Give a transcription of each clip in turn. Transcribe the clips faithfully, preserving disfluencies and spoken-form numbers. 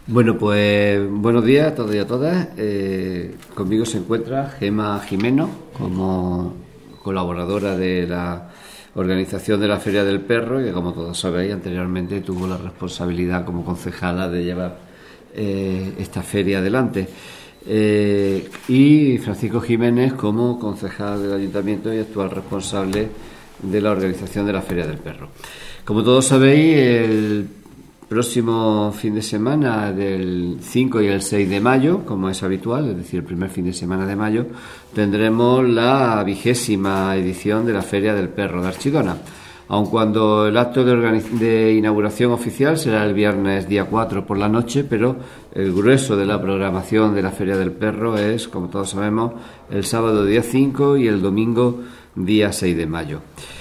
Bueno, pues buenos días a todos y a todas. Eh, conmigo se encuentra Gema Jimeno como colaboradora de la organización de la Feria del Perro, que como todos sabéis anteriormente tuvo la responsabilidad como concejala de llevar eh, esta feria adelante. Eh, y Francisco Jiménez como concejal del Ayuntamiento y actual responsable de la organización de la Feria del Perro. Como todos sabéis, el próximo fin de semana del cinco y el seis de mayo, como es habitual, es decir, el primer fin de semana de mayo, tendremos la vigésima edición de la Feria del Perro de Archidona. Aun cuando el acto de, organiz- de inauguración oficial será el viernes día cuatro por la noche, pero el grueso de la programación de la Feria del Perro es, como todos sabemos, el sábado día cinco y el domingo día seis de mayo.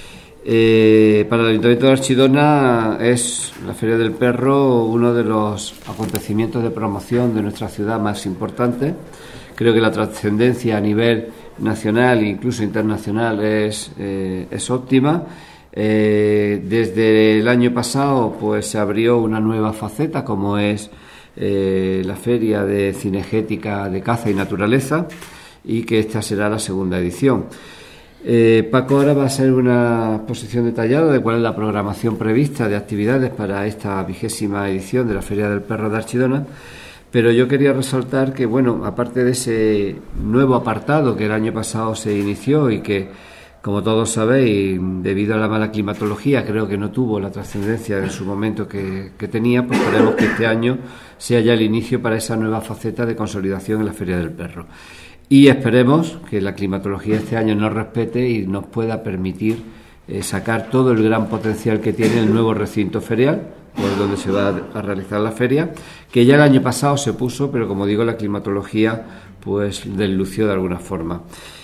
Eh, para el Ayuntamiento de Archidona es la Feria del Perro uno de los acontecimientos de promoción de nuestra ciudad más importantes. Creo que la trascendencia a nivel nacional e incluso internacional es, eh, es óptima. Eh, desde el año pasado pues se abrió una nueva faceta como es eh, la Feria de Cinegética de Caza y Naturaleza, y que esta será la segunda edición. Eh, Paco ahora va a hacer una exposición detallada de cuál es la programación prevista de actividades para esta vigésima edición de la Feria del Perro de Archidona, pero yo quería resaltar que, bueno, aparte de ese nuevo apartado que el año pasado se inició y que, como todos sabéis, debido a la mala climatología, creo que no tuvo la trascendencia en su momento que, que tenía, pues esperemos que este año sea ya el inicio para esa nueva faceta de consolidación en la Feria del Perro. Y esperemos que la climatología este año nos respete y nos pueda permitir eh, sacar todo el gran potencial que tiene el nuevo recinto ferial, por donde se va a realizar la feria, que ya el año pasado se puso, pero como digo, la climatología pues deslució de alguna forma.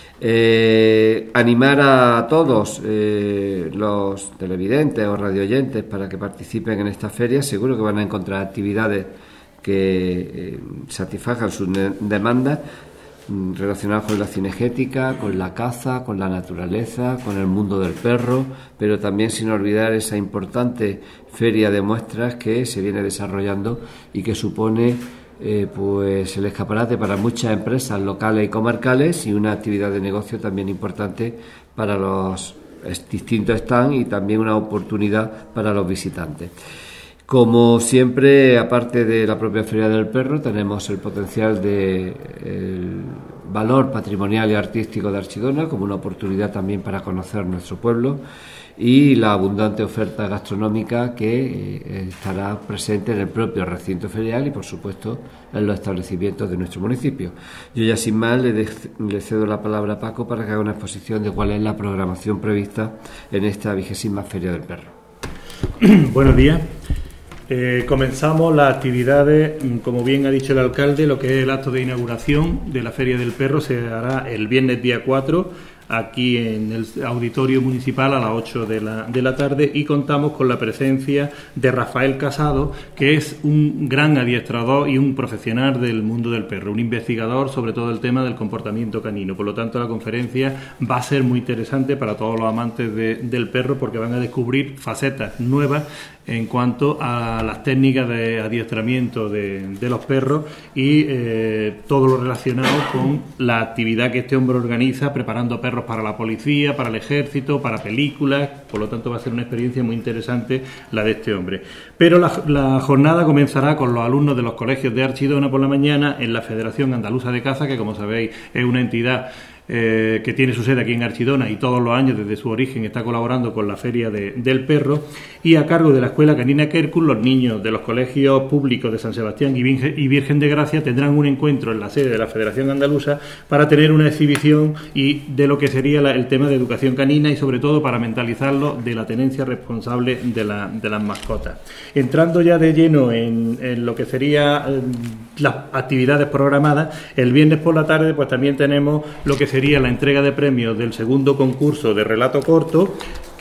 Eh, animar a todos eh, los televidentes o radioyentes para que participen en esta feria. Seguro que van a encontrar actividades que eh, satisfagan sus de- demandas relacionadas con la cinegética, con la caza, con la naturaleza, con el mundo del perro, pero también sin olvidar esa importante feria de muestras que se viene desarrollando y que supone eh, pues el escaparate para muchas empresas locales y comarcales y una actividad de negocio también importante para los distintos stands y también una oportunidad para los visitantes. Como siempre, aparte de la propia Feria del Perro, tenemos el potencial de el valor patrimonial y artístico de Archidona como una oportunidad también para conocer nuestro pueblo y la abundante oferta gastronómica que eh, estará presente en el propio recinto ferial y, por supuesto, en los establecimientos de nuestro municipio. Yo ya sin más le, de, le cedo la palabra a Paco para que haga una exposición de cuál es la programación prevista en esta vigésima Feria del Perro. Buenos días. Eh, comenzamos las actividades, como bien ha dicho el alcalde, lo que es el acto de inauguración de la Feria del Perro se hará el viernes día cuatro, aquí en el auditorio municipal a las ocho de la, de la tarde, y contamos con la presencia de Rafael Casado, que es un gran adiestrador y un profesional del mundo del perro, un investigador sobre todo el tema del comportamiento canino. Por lo tanto, la conferencia va a ser muy interesante para todos los amantes de, del perro, porque van a descubrir facetas nuevas en cuanto a las técnicas de adiestramiento de, de los perros y eh, todo lo relacionado con la actividad que este hombre organiza, preparando perros para la policía, para el ejército, para películas. Por lo tanto, va a ser una experiencia muy interesante la de este hombre. Pero la, la jornada comenzará con los alumnos de los colegios de Archidona por la mañana en la Federación Andaluza de Caza, que, como sabéis, es una entidad Eh, que tiene su sede aquí en Archidona y todos los años desde su origen está colaborando con la Feria de, del Perro, y a cargo de la Escuela Canina Quercus, los niños de los colegios públicos de San Sebastián y Virgen, y Virgen de Gracia tendrán un encuentro en la sede de la Federación Andaluza para tener una exhibición y de lo que sería la, el tema de educación canina y sobre todo para mentalizarlo de la tenencia responsable de, la, de las mascotas. Entrando ya de lleno en, en lo que sería eh, las actividades programadas, el viernes por la tarde pues también tenemos lo que sería la entrega de premios del segundo concurso de relato corto,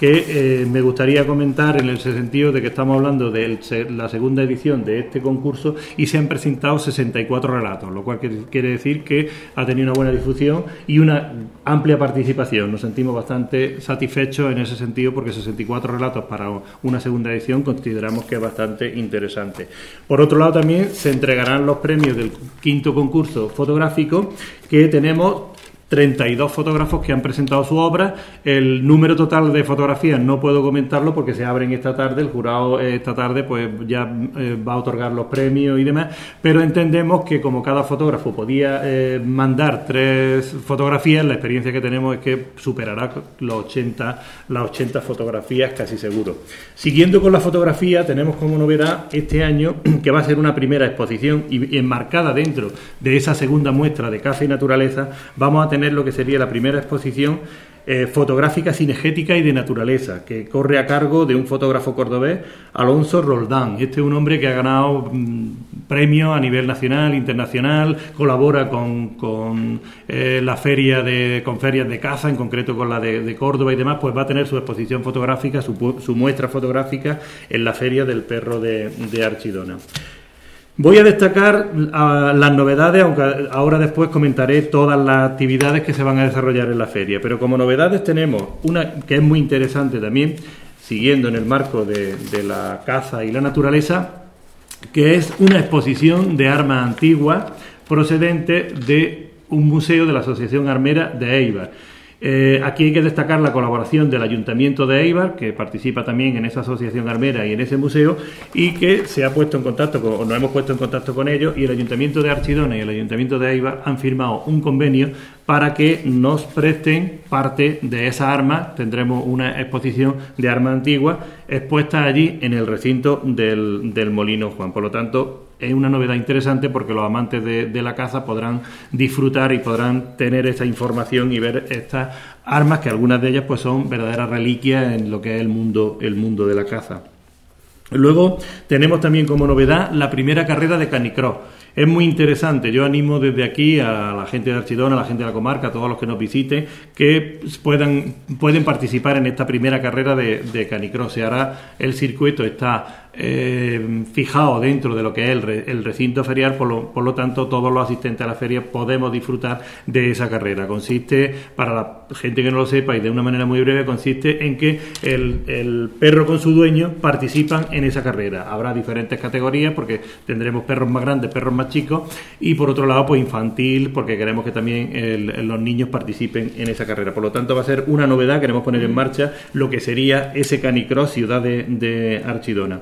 que eh, me gustaría comentar en el sentido de que estamos hablando de la segunda edición de este concurso y se han presentado sesenta y cuatro relatos, lo cual quiere decir que ha tenido una buena difusión y una amplia participación. Nos sentimos bastante satisfechos en ese sentido porque sesenta y cuatro relatos para una segunda edición consideramos que es bastante interesante. Por otro lado, también se entregarán los premios del quinto concurso fotográfico, que tenemos treinta y dos fotógrafos que han presentado su obra. El número total de fotografías no puedo comentarlo porque se abren esta tarde, el jurado esta tarde pues ya eh, va a otorgar los premios y demás, pero entendemos que como cada fotógrafo podía eh, mandar tres fotografías, la experiencia que tenemos es que superará los ochenta, las ochenta fotografías casi seguro. Siguiendo con la fotografía, tenemos como novedad este año que va a ser una primera exposición y enmarcada dentro de esa segunda muestra de caza y naturaleza, vamos a tener lo que sería la primera exposición eh, fotográfica cinegética y de naturaleza, que corre a cargo de un fotógrafo cordobés, Alonso Roldán. Este es un hombre que ha ganado mmm, premios a nivel nacional, internacional, colabora con, con eh, la feria de, con ferias de caza, en concreto con la de, de Córdoba y demás, pues va a tener su exposición fotográfica, su, su muestra fotográfica en la Feria del Perro de, de Archidona. Voy a destacar uh, las novedades, aunque ahora después comentaré todas las actividades que se van a desarrollar en la feria. Pero como novedades tenemos una que es muy interesante también, siguiendo en el marco de, de la caza y la naturaleza, que es una exposición de armas antiguas procedente de un museo de la Asociación Armera de Éibar. Eh, aquí hay que destacar la colaboración del Ayuntamiento de Éibar, que participa también en esa asociación armera y en ese museo, y que se ha puesto en contacto con, o nos hemos puesto en contacto con ellos, y el Ayuntamiento de Archidona y el Ayuntamiento de Éibar han firmado un convenio para que nos presten parte de esas armas. Tendremos una exposición de armas antiguas expuesta allí en el recinto del, del Molino Juan. Por lo tanto, es una novedad interesante porque los amantes de, de la caza podrán disfrutar y podrán tener esa información y ver estas armas, que algunas de ellas pues son verdaderas reliquias en lo que es el mundo, el mundo de la caza. Luego tenemos también como novedad la primera carrera de canicross. Es muy interesante. Yo animo desde aquí a la gente de Archidona, a la gente de la comarca, a todos los que nos visiten, que puedan pueden participar en esta primera carrera de, de canicross. Se hará, el circuito está eh, fijado dentro de lo que es el, re, el recinto ferial, por lo, por lo tanto todos los asistentes a la feria podemos disfrutar de esa carrera. Consiste, para la gente que no lo sepa y de una manera muy breve, consiste en que el, el perro con su dueño participan en esa carrera. Habrá diferentes categorías porque tendremos perros más grandes, perros más chicos, y por otro lado pues infantil, porque queremos que también el, los niños participen en esa carrera. Por lo tanto va a ser una novedad, queremos poner en marcha lo que sería ese canicross Ciudad de, de Archidona.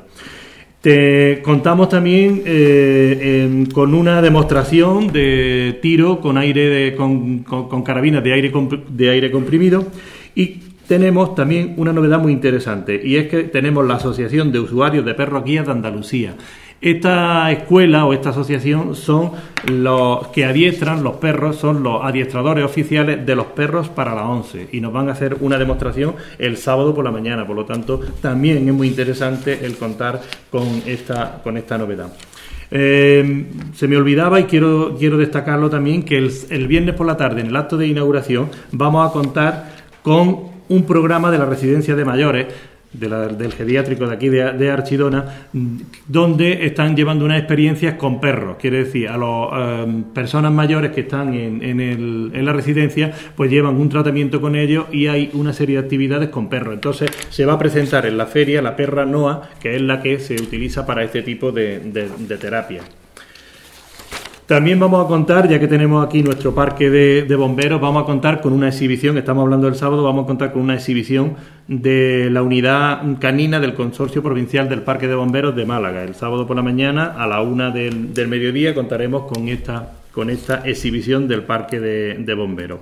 Te contamos también eh, en, con una demostración de tiro con aire de, con, con, con carabinas de aire, comp, de aire comprimido, y tenemos también una novedad muy interesante, y es que tenemos la Asociación de Usuarios de Perros Guías de Andalucía. Esta escuela o esta asociación son los que adiestran los perros, son los adiestradores oficiales de los perros para la ONCE, y nos van a hacer una demostración el sábado por la mañana. Por lo tanto, también es muy interesante el contar con esta, con esta novedad. Eh, se me olvidaba y quiero, quiero destacarlo también, que el, el viernes por la tarde, en el acto de inauguración, vamos a contar con un programa de la residencia de mayores De la, del geriátrico de aquí de, de Archidona, donde están llevando unas experiencias con perros. Quiere decir, a las um, personas mayores que están en, en, el, en la residencia, pues llevan un tratamiento con ellos y hay una serie de actividades con perros. Entonces se va a presentar en la feria la perra Noa, que es la que se utiliza para este tipo de, de, de terapia. También vamos a contar, ya que tenemos aquí nuestro parque de, de bomberos, vamos a contar con una exhibición, estamos hablando del sábado, vamos a contar con una exhibición de la unidad canina del Consorcio Provincial del Parque de Bomberos de Málaga. El sábado por la mañana, a la una del, del mediodía, contaremos con esta, con esta exhibición del parque de, de bomberos.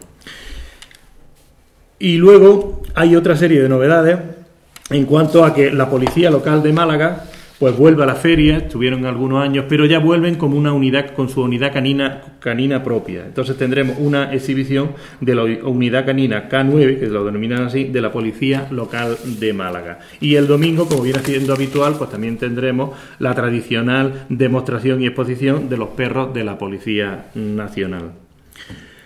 Y luego hay otra serie de novedades en cuanto a que la Policía Local de Málaga pues vuelve a la feria. Estuvieron algunos años, pero ya vuelven como una unidad, con su unidad canina, canina propia. Entonces tendremos una exhibición de la unidad canina K nueve, que lo denominan así, de la Policía Local de Málaga. Y el domingo, como viene siendo habitual, pues también tendremos la tradicional demostración y exposición de los perros de la Policía Nacional.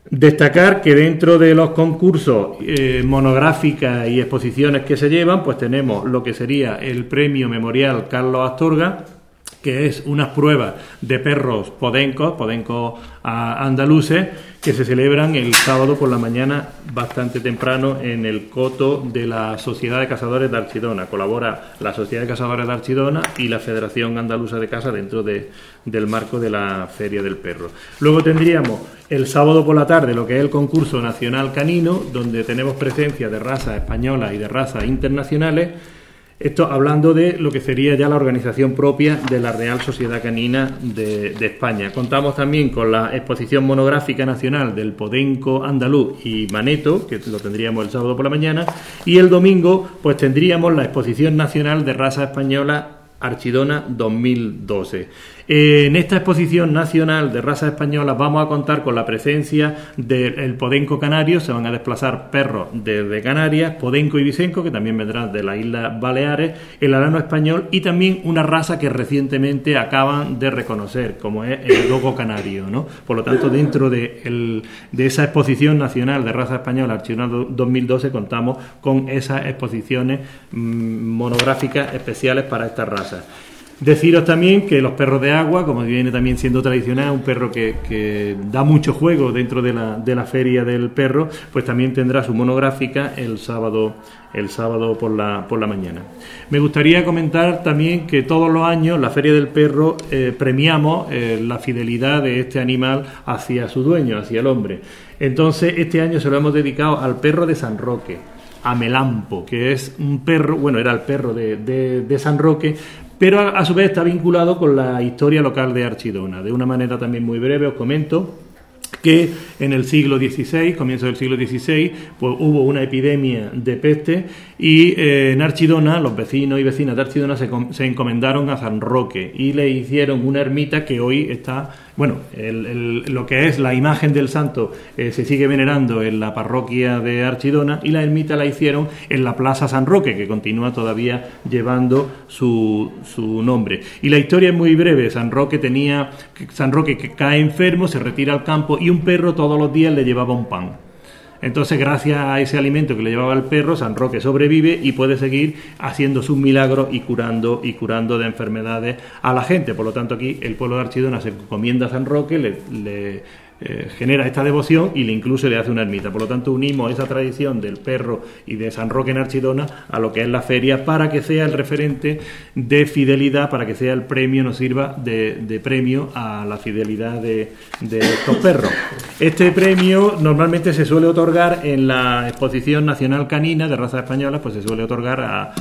Destacar que dentro de los concursos, eh, monográficas y exposiciones que se llevan, pues tenemos lo que sería el Premio Memorial Carlos Astorga, que es unas pruebas de perros podencos, podencos a, andaluces, que se celebran el sábado por la mañana bastante temprano en el coto de la Sociedad de Cazadores de Archidona. Colabora la Sociedad de Cazadores de Archidona y la Federación Andaluza de Caza dentro de, del marco de la Feria del Perro. Luego tendríamos el sábado por la tarde lo que es el concurso nacional canino, donde tenemos presencia de razas españolas y de razas internacionales. Esto hablando de lo que sería ya la organización propia de la Real Sociedad Canina de, de España. Contamos también con la exposición monográfica nacional del podenco andaluz y maneto, que lo tendríamos el sábado por la mañana, y el domingo pues tendríamos la exposición nacional de raza española Archidona dos mil doce. En esta exposición nacional de razas españolas vamos a contar con la presencia del podenco canario. Se van a desplazar perros desde Canarias, podenco ibicenco, que también vendrán de las Islas Baleares, el arano español y también una raza que recientemente acaban de reconocer, como es el dogo canario, ¿no? Por lo tanto, dentro de, el, de esa exposición nacional de raza española Archidona dos mil doce contamos con esas exposiciones mmm, monográficas especiales para esta raza. Deciros también que los perros de agua, como viene también siendo tradicional, un perro que, que da mucho juego dentro de la, de la Feria del Perro, pues también tendrá su monográfica el sábado, el sábado por la, por la mañana. Me gustaría comentar también que todos los años la Feria del Perro eh, premiamos eh, la fidelidad de este animal hacia su dueño, hacia el hombre. Entonces este año se lo hemos dedicado al perro de San Roque, a Melampo, que es un perro, bueno, era el perro de, de, de San Roque, pero a, a su vez está vinculado con la historia local de Archidona. De una manera también muy breve os comento que en el siglo dieciséis, comienzo del siglo dieciséis, pues hubo una epidemia de peste y eh, en Archidona, los vecinos y vecinas de Archidona se, se encomendaron a San Roque y le hicieron una ermita que hoy está, bueno, el, el, lo que es la imagen del santo eh, se sigue venerando en la parroquia de Archidona y la ermita la hicieron en la Plaza San Roque, que continúa todavía llevando su, su nombre. Y la historia es muy breve. San Roque tenía, San Roque que cae enfermo, se retira al campo y un perro todos los días le llevaba un pan. Entonces, gracias a ese alimento que le llevaba el perro, San Roque sobrevive y puede seguir haciendo sus milagros y curando y curando de enfermedades a la gente. Por lo tanto, aquí el pueblo de Archidona se encomienda a San Roque, le, le eh, genera esta devoción y le incluso le hace una ermita. Por lo tanto, unimos esa tradición del perro y de San Roque en Archidona a lo que es la feria para que sea el referente de fidelidad, para que sea el premio, nos sirva de, de premio a la fidelidad de, de estos perros. Este premio normalmente se suele otorgar en la Exposición Nacional Canina de Razas Españolas, pues se suele otorgar a,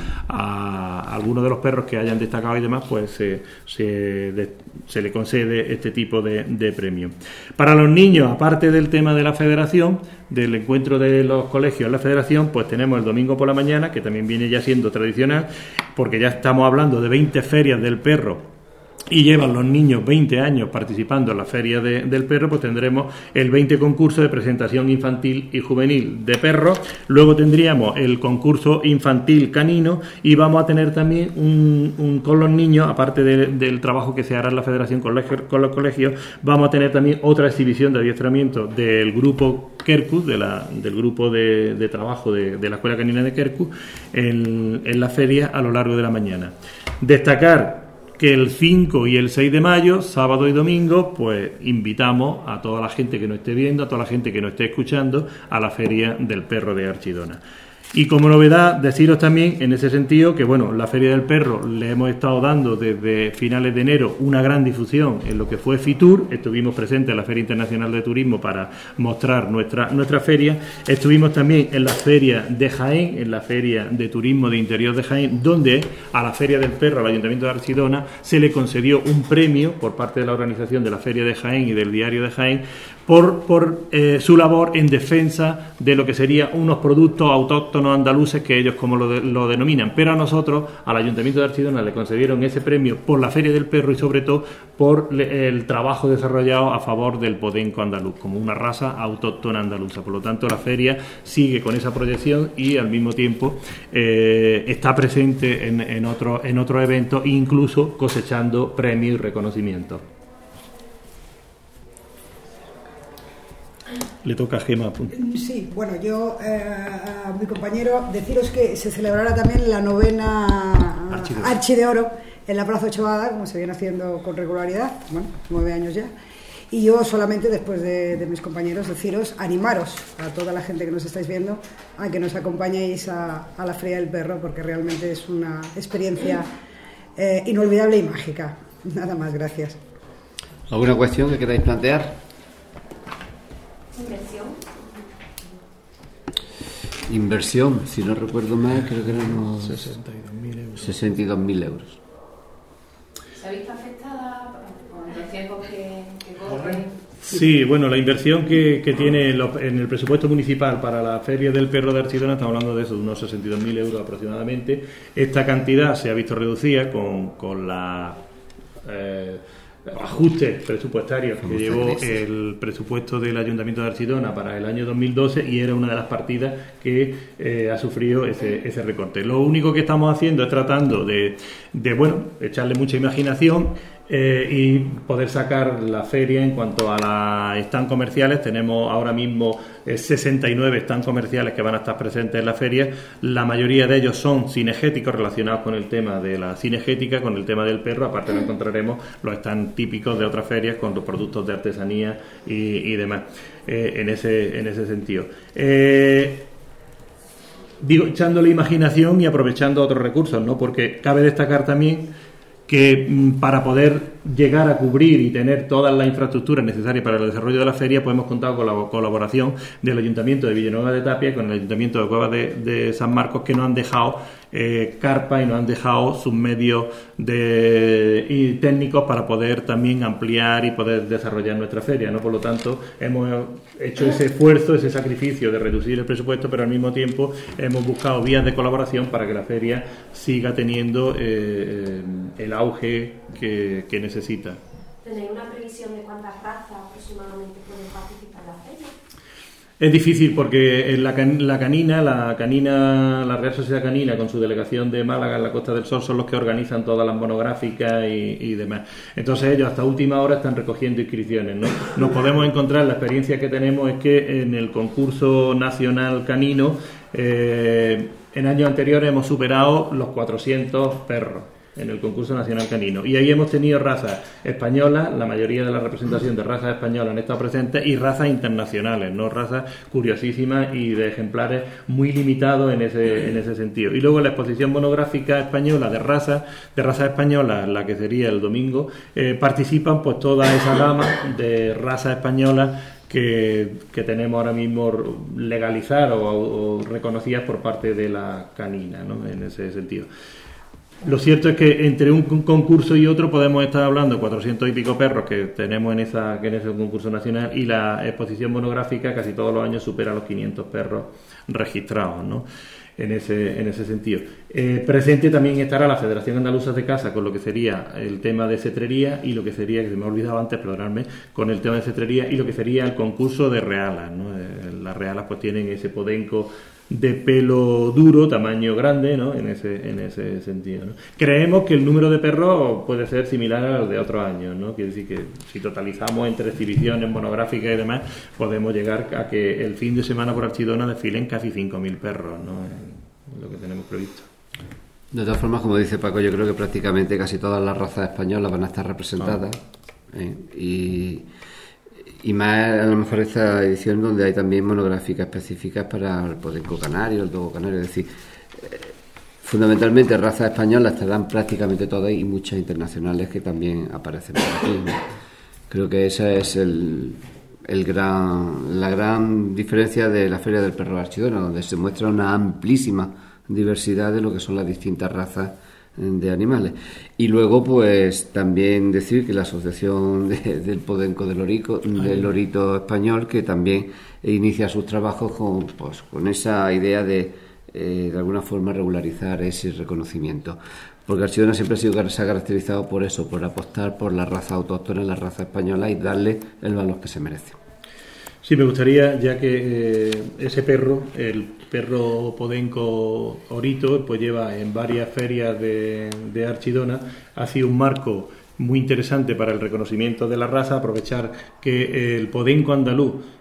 a algunos de los perros que hayan destacado y demás, pues se, se, de, se le concede este tipo de, de premio. Para los niños, aparte del tema de la federación, del encuentro de los colegios en la federación, pues tenemos el domingo por la mañana, que también viene ya siendo tradicional, porque ya estamos hablando de veinte ferias del perro y llevan los niños veinte años participando en la Feria de, del Perro, pues tendremos el veinte concurso de presentación infantil y juvenil de perros. Luego tendríamos el concurso infantil canino y vamos a tener también un, un con los niños, aparte de, del trabajo que se hará en la Federación con, con los colegios, vamos a tener también otra exhibición de adiestramiento del grupo Kerkus, de la, del grupo de, de trabajo de, de la Escuela Canina de Kerkus, en, en la feria a lo largo de la mañana. Destacar que el cinco y el seis de mayo, sábado y domingo, pues invitamos a toda la gente que nos esté viendo, a toda la gente que nos esté escuchando, a la Feria del Perro de Archidona. Y como novedad, deciros también en ese sentido que, bueno, la Feria del Perro le hemos estado dando desde finales de enero una gran difusión en lo que fue Fitur. Estuvimos presentes en la Feria Internacional de Turismo para mostrar nuestra, nuestra feria. Estuvimos también en la Feria de Jaén, en la Feria de Turismo de Interior de Jaén, donde a la Feria del Perro, al Ayuntamiento de Archidona, se le concedió un premio por parte de la organización de la Feria de Jaén y del Diario de Jaén por, por eh, su labor en defensa de lo que serían unos productos autóctonos andaluces que ellos como lo, de, lo denominan, pero a nosotros, al Ayuntamiento de Archidona, le concedieron ese premio por la Feria del Perro y sobre todo por le, el trabajo desarrollado a favor del podenco andaluz, como una raza autóctona andaluza. Por lo tanto, la feria sigue con esa proyección y al mismo tiempo eh, está presente en, en otros en otro eventos, incluso cosechando premios y reconocimientos. Le toca a Gema. Sí, bueno, yo eh, a mi compañero deciros que se celebrará también la novena Archi de Oro. Archi de Oro en la Plaza Ochoada, como se viene haciendo con regularidad, bueno, nueve años ya. Y yo solamente, después de, de mis compañeros, deciros, animaros a toda la gente que nos estáis viendo a que nos acompañéis a, a la Feria del Perro, porque realmente es una experiencia eh, inolvidable y mágica. Nada más, gracias. ¿Alguna cuestión que queráis plantear? Inversión. Inversión, si no recuerdo mal, creo que eran unos sesenta y dos mil euros. sesenta y dos mil euros. ¿Se ha visto afectada con los tiempos que, que corren? Sí, bueno, la inversión que, que tiene en el presupuesto municipal para la Feria del Perro de Archidona, estamos hablando de eso, de unos sesenta y dos mil euros aproximadamente. Esta cantidad se ha visto reducida con, con la... Eh, ajustes presupuestarios que llevó el presupuesto del Ayuntamiento de Archidona para el año dos mil doce, y era una de las partidas que eh, ha sufrido ese, ese recorte. Lo único que estamos haciendo es tratando de, de bueno, echarle mucha imaginación eh, y poder sacar la feria en cuanto a las stands comerciales. Tenemos ahora mismo eh, sesenta y nueve stands comerciales que van a estar presentes en la feria. La mayoría de ellos son cinegéticos, relacionados con el tema de la cinegética, con el tema del perro. Aparte lo encontraremos los stands típicos de otras ferias con los productos de artesanía y, y demás, eh, en ese en ese sentido. Eh, digo, echándole imaginación y aprovechando otros recursos, ¿no? Porque cabe destacar también que m, para poder llegar a cubrir y tener todas las infraestructuras necesarias para el desarrollo de la feria, pues hemos contado con la colaboración del Ayuntamiento de Villanueva de Tapia y con el Ayuntamiento de Cuevas de, de San Marcos, que nos han dejado eh, carpas y nos han dejado sus medios de, y técnicos para poder también ampliar y poder desarrollar nuestra feria, ¿no? Por lo tanto, hemos hecho ese esfuerzo, ese sacrificio de reducir el presupuesto, pero al mismo tiempo hemos buscado vías de colaboración para que la feria siga teniendo eh, el auge que, que necesita. ¿Tenéis una previsión de cuántas razas aproximadamente pueden participar en la feria? Es difícil porque la, can, la canina, la canina, la Real Sociedad Canina, con su delegación de Málaga en la Costa del Sol, son los que organizan todas las monográficas y, y demás. Entonces ellos hasta última hora están recogiendo inscripciones, ¿no? Nos podemos encontrar, la experiencia que tenemos es que en el concurso nacional canino, eh, en años anteriores hemos superado los cuatrocientos perros en el concurso nacional canino, y ahí hemos tenido razas españolas, la mayoría de la representación de razas españolas han estado presentes, y razas internacionales, no razas curiosísimas y de ejemplares muy limitados en ese en ese sentido. Y luego la exposición monográfica española de razas de razas españolas, la que sería el domingo, eh, participan pues toda esa gama de razas españolas que, que tenemos ahora mismo legalizadas o, o reconocidas por parte de la canina, ¿no? En ese sentido. Lo cierto es que entre un concurso y otro podemos estar hablando de cuatrocientos y pico perros que tenemos en esa en ese concurso nacional, y la exposición monográfica casi todos los años supera los quinientos perros registrados, ¿no? En ese en ese sentido. Eh, presente también estará la Federación Andaluza de Caza con lo que sería el tema de cetrería, y lo que sería, que se me ha olvidado antes, perdonadme, con el tema de cetrería y lo que sería el concurso de realas, ¿no? Eh, las realas pues tienen ese podenco de pelo duro, tamaño grande, ¿no? En ese en ese sentido, ¿no? Creemos que el número de perros puede ser similar al de otros años, ¿no? Quiere decir que si totalizamos entre exhibiciones monográficas y demás, podemos llegar a que el fin de semana por Archidona desfilen casi cinco mil perros, ¿no? Es lo que tenemos previsto. De todas formas, como dice Paco, yo creo que prácticamente casi todas las razas españolas van a estar representadas, ah. ¿eh? y Y más a lo mejor esta edición donde hay también monográficas específicas para el podenco canario, el dogo canario, es decir, eh, fundamentalmente razas españolas estarán prácticamente todas, y muchas internacionales que también aparecen por aquí, ¿no? Creo que esa es el, el gran, la gran diferencia de la Feria del Perro de Archidona, donde se muestra una amplísima diversidad de lo que son las distintas razas de animales. Y luego pues también decir que la asociación de, del podenco del lorico, del lorito español, que también inicia sus trabajos con pues con esa idea de eh, de alguna forma regularizar ese reconocimiento, porque Archidona siempre ha sido, se ha caracterizado por eso, por apostar por la raza autóctona, la raza española, y darle el valor que se merece. Sí, me gustaría, ya que eh, ese perro, el perro podenco orito, pues lleva en varias ferias de, de Archidona, ha sido un marco muy interesante para el reconocimiento de la raza, aprovechar que el podenco andaluz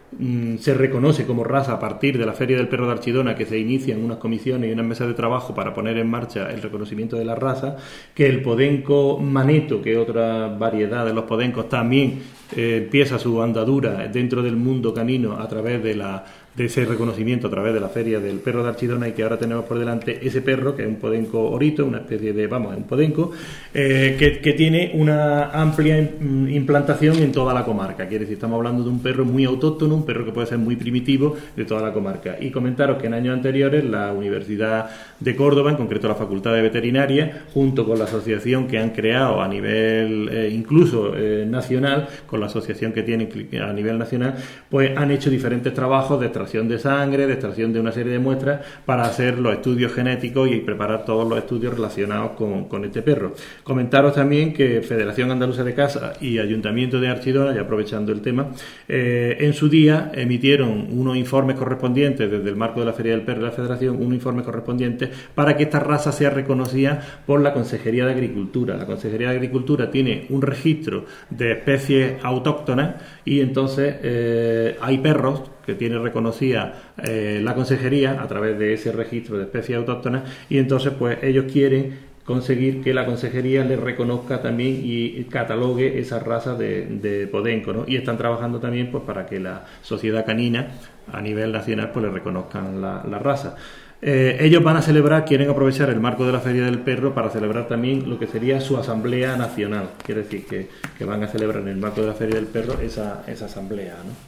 mmm, se reconoce como raza a partir de la Feria del Perro de Archidona, que se inician unas comisiones y unas mesas de trabajo para poner en marcha el reconocimiento de la raza, que el podenco maneto, que es otra variedad de los podencos, también eh, empieza su andadura dentro del mundo canino a través de la de ese reconocimiento a través de la Feria del Perro de Archidona, y que ahora tenemos por delante ese perro, que es un podenco orito, una especie de, vamos, es un podenco, eh, que, que tiene una amplia implantación en toda la comarca. Quiere decir, estamos hablando de un perro muy autóctono, un perro que puede ser muy primitivo de toda la comarca. Y comentaros que en años anteriores la Universidad de Córdoba, en concreto la Facultad de Veterinaria, junto con la asociación que han creado a nivel eh, incluso eh, nacional, con la asociación que tienen a nivel nacional, pues han hecho diferentes trabajos de extracción de sangre, de extracción de una serie de muestras para hacer los estudios genéticos y preparar todos los estudios relacionados con, con este perro. Comentaros también que Federación Andaluza de Caza y Ayuntamiento de Archidona, ya aprovechando el tema, eh, en su día emitieron unos informes correspondientes desde el marco de la Feria del Perro de la Federación, unos informes correspondientes para que esta raza sea reconocida por la Consejería de Agricultura. La Consejería de Agricultura tiene un registro de especies autóctonas y entonces eh, hay perros que tiene reconocida eh, la consejería a través de ese registro de especies autóctonas, y entonces pues ellos quieren conseguir que la consejería les reconozca también y catalogue esa raza de, de podenco, ¿no? Y están trabajando también pues para que la sociedad canina a nivel nacional pues le reconozcan la, la raza. Eh, ellos van a celebrar, quieren aprovechar el marco de la Feria del Perro para celebrar también lo que sería su asamblea nacional. Quiere decir que, que van a celebrar en el marco de la Feria del Perro esa, esa asamblea, ¿no?